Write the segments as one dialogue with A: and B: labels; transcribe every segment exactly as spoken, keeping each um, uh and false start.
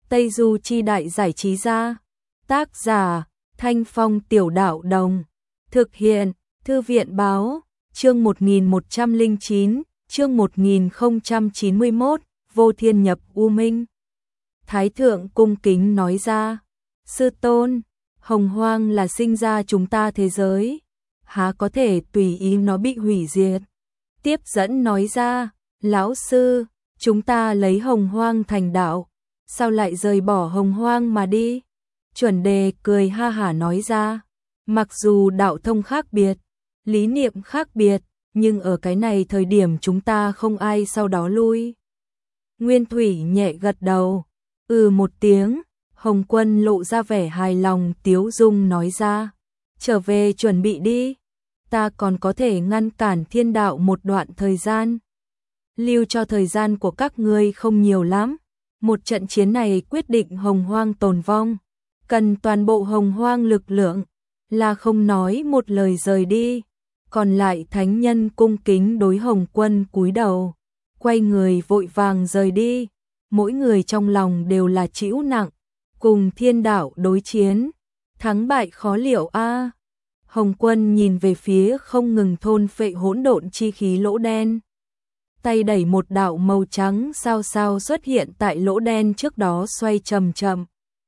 A: Tây Du Chi Đại Giải Trí Gia. Tác giả Thanh Phong Tiểu Đạo Đồng. Thực hiện Thư viện Báo. Chương một nghìn một trăm lẻ chín, chương một nghìn không trăm chín mươi mốt, Vô Thiên nhập U Minh. Thái thượng cung kính nói ra, sư tôn, Hồng Hoang là sinh ra chúng ta thế giới, há có thể tùy ý nó bị hủy diệt. Tiếp dẫn nói ra, lão sư, chúng ta lấy Hồng Hoang thành đạo, sao lại rời bỏ Hồng Hoang mà đi? Chuẩn Đề cười ha hả nói ra, mặc dù đạo thông khác biệt, lý niệm khác biệt, nhưng ở cái này thời điểm chúng ta không ai sau đó lui. Nguyên Thủy nhẹ gật đầu, ừ một tiếng. Hồng Quân lộ ra vẻ hài lòng tiếu dung nói ra, trở về chuẩn bị đi, ta còn có thể ngăn cản thiên đạo một đoạn thời gian. Lưu cho thời gian của các ngươi không nhiều lắm, một trận chiến này quyết định Hồng Hoang tồn vong, cần toàn bộ Hồng Hoang lực lượng, là không nói một lời rời đi. Còn lại thánh nhân cung kính đối Hồng Quân cúi đầu, quay người vội vàng rời đi, mỗi người trong lòng đều là chịu nặng. Cùng thiên đạo đối chiến, thắng bại khó liệu a. À. Hồng Quân nhìn về phía không ngừng thôn phệ hỗn độn chi khí lỗ đen. Tay đẩy một đạo màu trắng sao sao xuất hiện tại lỗ đen trước đó xoay chậm chậm.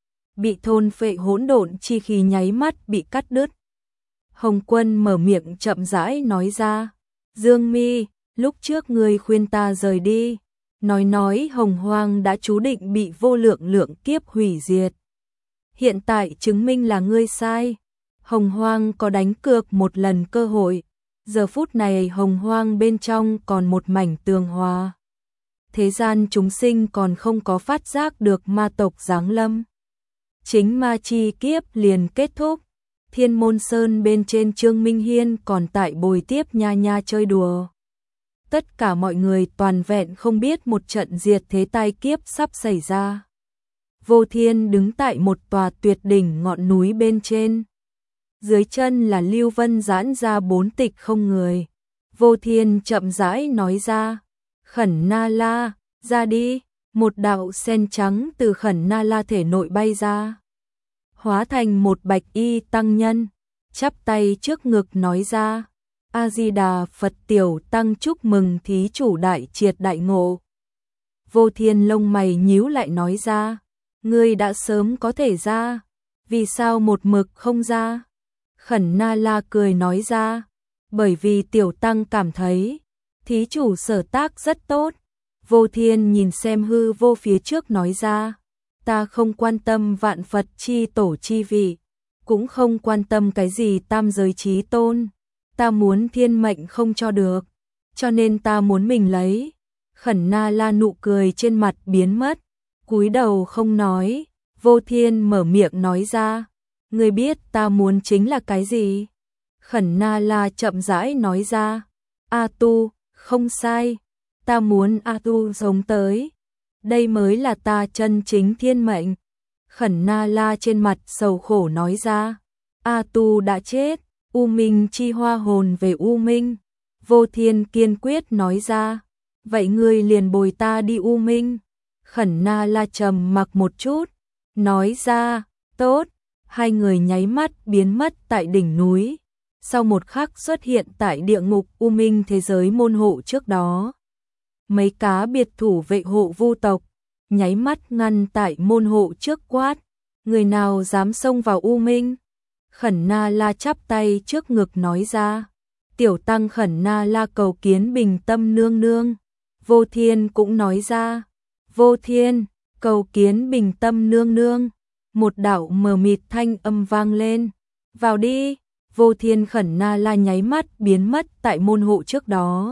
A: Bị thôn phệ hỗn độn chi khí nháy mắt bị cắt đứt. Hồng Quân mở miệng chậm rãi nói ra, Dương Mi, lúc trước ngươi khuyên ta rời đi. Nói nói Hồng Hoang đã chú định bị vô lượng lượng kiếp hủy diệt. Hiện tại chứng minh là ngươi sai. Hồng Hoang có đánh cược một lần cơ hội. Giờ phút này Hồng Hoang bên trong còn một mảnh tường hòa. Thế gian chúng sinh còn không có phát giác được ma tộc giáng lâm. Chính ma chi kiếp liền kết thúc. Thiên Môn Sơn bên trên Trương Minh Hiên còn tại bồi tiếp nha nha chơi đùa. Tất cả mọi người toàn vẹn không biết một trận diệt thế tai kiếp sắp xảy ra. Vô Thiên đứng tại một tòa tuyệt đỉnh ngọn núi bên trên. Dưới chân là Lưu Vân giãn ra bốn tịch không người. Vô Thiên chậm rãi nói ra, Khẩn Na La, ra đi. Một đạo sen trắng từ Khẩn Na La thể nội bay ra. Hóa thành một bạch y tăng nhân, chắp tay trước ngực nói ra, A-di-đà Phật, tiểu tăng chúc mừng thí chủ đại triệt đại ngộ. Vô Thiên lông mày nhíu lại nói ra, ngươi đã sớm có thể ra, vì sao một mực không ra? Khẩn Na La cười nói ra, bởi vì tiểu tăng cảm thấy thí chủ sở tác rất tốt. Vô Thiên nhìn xem hư vô phía trước nói ra, ta không quan tâm vạn Phật chi tổ chi vị, cũng không quan tâm cái gì tam giới chí tôn. Ta muốn thiên mệnh không cho được, cho nên ta muốn mình lấy. Khẩn Na La nụ cười trên mặt biến mất, cúi đầu không nói. Vô Thiên mở miệng nói ra, ngươi biết ta muốn chính là cái gì? Khẩn Na La chậm rãi nói ra, A Tu, không sai, ta muốn A Tu sống tới, đây mới là ta chân chính thiên mệnh. Khẩn Na La trên mặt sầu khổ nói ra, A Tu đã chết, U Minh chi hoa hồn về U Minh. Vô Thiên kiên quyết nói ra, vậy ngươi liền bồi ta đi U Minh. Khẩn Na La trầm mặc một chút, nói ra, tốt. Hai người nháy mắt biến mất tại đỉnh núi, sau một khắc xuất hiện tại địa ngục U Minh thế giới môn hộ trước đó. Mấy cá biệt thủ vệ hộ vu tộc, nháy mắt ngăn tại môn hộ trước quát, người nào dám xông vào U Minh? Khẩn Na La chắp tay trước ngực nói ra, tiểu tăng Khẩn Na La cầu kiến Bình Tâm nương nương. Vô Thiên cũng nói ra, Vô Thiên, cầu kiến Bình Tâm nương nương. Một đạo mờ mịt thanh âm vang lên, vào đi. Vô Thiên Khẩn Na La nháy mắt biến mất tại môn hộ trước đó.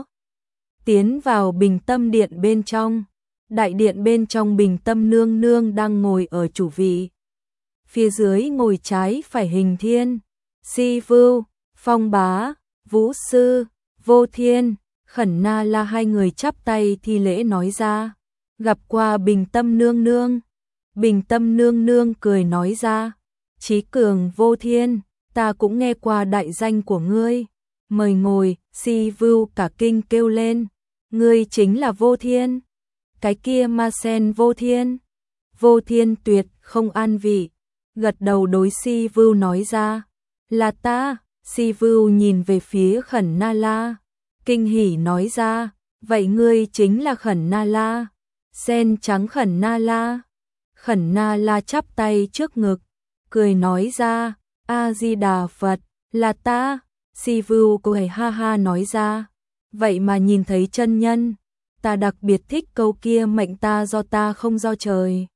A: Tiến vào Bình Tâm điện bên trong, đại điện bên trong Bình Tâm nương nương đang ngồi ở chủ vị. Phía dưới ngồi trái phải Hình Thiên, Si Vưu, Phong Bá, Vũ Sư, Vô Thiên, Khẩn Na La hai người chắp tay thi lễ nói ra, gặp qua Bình Tâm nương nương. Bình Tâm nương nương cười nói ra, Chí Cường Vô Thiên, ta cũng nghe qua đại danh của ngươi, mời ngồi. Si Vưu cả kinh kêu lên, ngươi chính là Vô Thiên, cái kia Ma Sen Vô Thiên. Vô Thiên tuyệt không an vị, gật đầu đối Si Vưu nói ra, là ta. Si Vưu nhìn về phía Khẩn Na La, kinh hỉ nói ra, vậy ngươi chính là Khẩn Na La. Sen trắng Khẩn Na La. Khẩn Na La chắp tay trước ngực, cười nói ra, A Di Đà Phật, là ta. Si Vưu cười ha ha nói ra, vậy mà nhìn thấy chân nhân, ta đặc biệt thích câu kia mệnh ta do ta không do trời.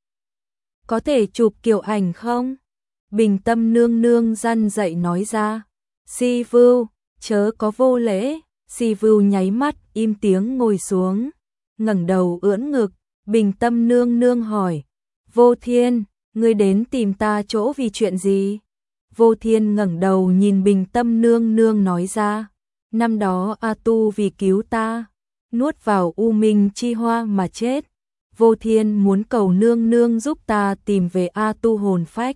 A: Có thể chụp kiểu ảnh không? Bình Tâm nương nương răn dậy nói ra. Si Vưu, chớ có vô lễ. Si Vưu nháy mắt im tiếng ngồi xuống, ngẩng đầu ưỡn ngực. Bình Tâm nương nương hỏi, Vô Thiên, ngươi đến tìm ta chỗ vì chuyện gì? Vô Thiên ngẩng đầu nhìn Bình Tâm nương nương nói ra, năm đó A Tu vì cứu ta, nuốt vào U Minh chi hoa mà chết. Vô Thiên muốn cầu nương nương giúp ta tìm về A Tu hồn phách.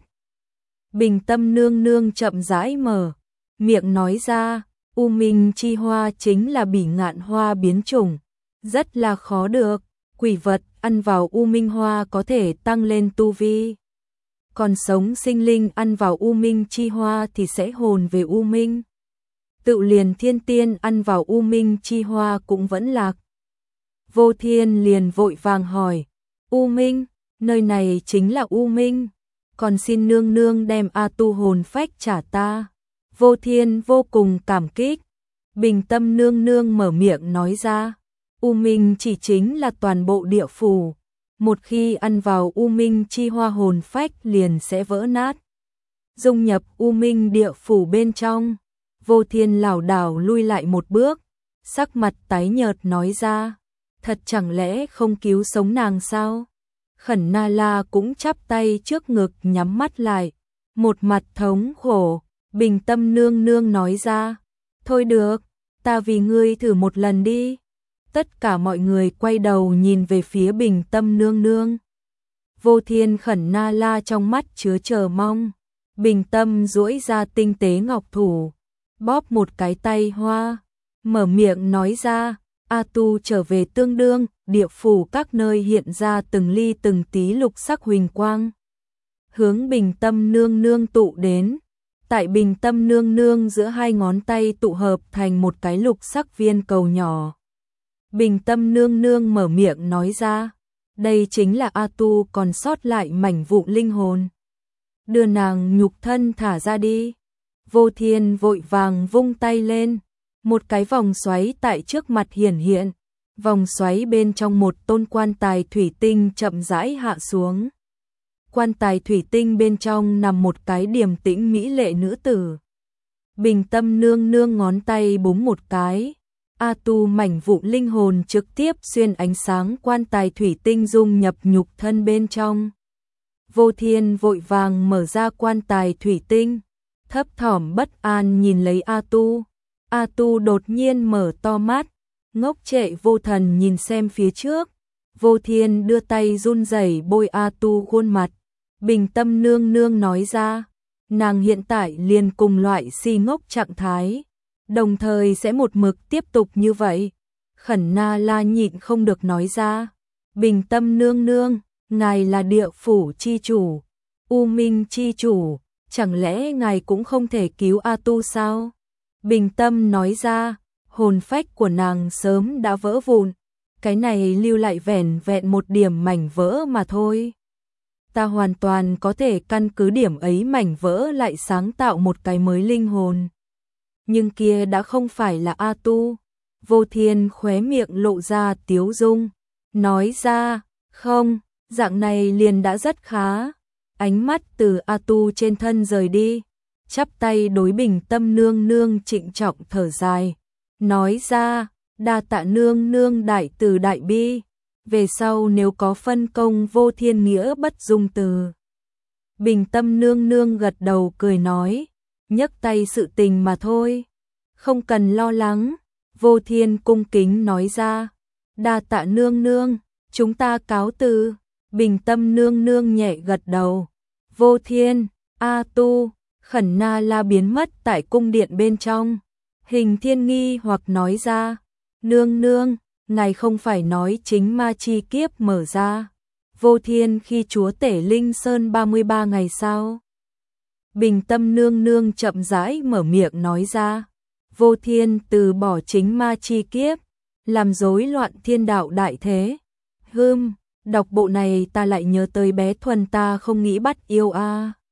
A: Bình Tâm nương nương chậm rãi mở miệng nói ra, U Minh chi hoa chính là bỉ ngạn hoa biến chủng, rất là khó được, quỷ vật ăn vào U Minh hoa có thể tăng lên tu vi. Còn sống sinh linh ăn vào U Minh chi hoa thì sẽ hồn về U Minh. Tự liền thiên tiên ăn vào U Minh chi hoa cũng vẫn lạc. Vô Thiên liền vội vàng hỏi, U Minh, nơi này chính là U Minh, còn xin nương nương đem A Tu hồn phách trả ta. Vô Thiên vô cùng cảm kích. Bình Tâm nương nương mở miệng nói ra, U Minh chỉ chính là toàn bộ địa phủ, một khi ăn vào U Minh chi hoa hồn phách liền sẽ vỡ nát, dung nhập U Minh địa phủ bên trong. Vô Thiên lảo đảo lui lại một bước, sắc mặt tái nhợt nói ra, thật chẳng lẽ không cứu sống nàng sao? Khẩn Na La cũng chắp tay trước ngực nhắm mắt lại, một mặt thống khổ. Bình Tâm nương nương nói ra, thôi được, ta vì ngươi thử một lần đi. Tất cả mọi người quay đầu nhìn về phía Bình Tâm nương nương. Vô Thiên Khẩn Na La trong mắt chứa chờ mong. Bình Tâm duỗi ra tinh tế ngọc thủ, bóp một cái tay hoa, mở miệng nói ra, A Tu trở về tương đương, địa phủ các nơi hiện ra từng ly từng tí lục sắc huỳnh quang, hướng Bình Tâm nương nương tụ đến. Tại Bình Tâm nương nương giữa hai ngón tay tụ hợp thành một cái lục sắc viên cầu nhỏ. Bình Tâm nương nương mở miệng nói ra, đây chính là A Tu còn sót lại mảnh vụn linh hồn. Đưa nàng nhục thân thả ra đi. Vô Thiên vội vàng vung tay lên, một cái vòng xoáy tại trước mặt hiển hiện. Vòng xoáy bên trong một tôn quan tài thủy tinh chậm rãi hạ xuống. Quan tài thủy tinh bên trong nằm một cái điềm tĩnh mỹ lệ nữ tử. Bình Tâm nương nương ngón tay búng một cái, A Tu mảnh vụn linh hồn trực tiếp xuyên ánh sáng quan tài thủy tinh dung nhập nhục thân bên trong. Vô Thiên vội vàng mở ra quan tài thủy tinh, thấp thỏm bất an nhìn lấy A Tu. A Tu đột nhiên mở to mắt, ngốc trệ vô thần nhìn xem phía trước. Vô Thiên đưa tay run rẩy bôi A Tu khuôn mặt. Bình Tâm nương nương nói ra, nàng hiện tại liền cùng loại si ngốc trạng thái, đồng thời sẽ một mực tiếp tục như vậy. Khẩn Na La nhịn không được nói ra, Bình Tâm nương nương, ngài là địa phủ chi chủ, U Minh chi chủ, chẳng lẽ ngài cũng không thể cứu A Tu sao? Bình Tâm nói ra, hồn phách của nàng sớm đã vỡ vụn, cái này lưu lại vẻn vẹn một điểm mảnh vỡ mà thôi. Ta hoàn toàn có thể căn cứ điểm ấy mảnh vỡ lại sáng tạo một cái mới linh hồn. Nhưng kia đã không phải là A Tu. Vô Thiên khóe miệng lộ ra tiếu dung, nói ra, không, dạng này liền đã rất khá. Ánh mắt từ A Tu trên thân rời đi, chắp tay đối Bình Tâm nương nương trịnh trọng thở dài, nói ra, đa tạ nương nương đại từ đại bi. Về sau nếu có phân công Vô Thiên nghĩa bất dung từ. Bình Tâm nương nương gật đầu cười nói, nhấc tay sự tình mà thôi, không cần lo lắng. Vô Thiên cung kính nói ra, đa tạ nương nương, chúng ta cáo từ. Bình Tâm nương nương nhẹ gật đầu. Vô Thiên, A Tu, Khẩn Na La biến mất tại cung điện bên trong. Hình Thiên nghi hoặc nói ra, nương nương, ngài không phải nói chính ma chi kiếp mở ra, Vô Thiên khi chúa tể Linh Sơn ba mươi ba ngày sau. Bình Tâm nương nương chậm rãi mở miệng nói ra. Vô Thiên từ bỏ chính ma chi kiếp, làm rối loạn thiên đạo đại thế. Hưm, đọc bộ này ta lại nhớ tới bé Thuần ta không nghĩ bắt yêu a. À.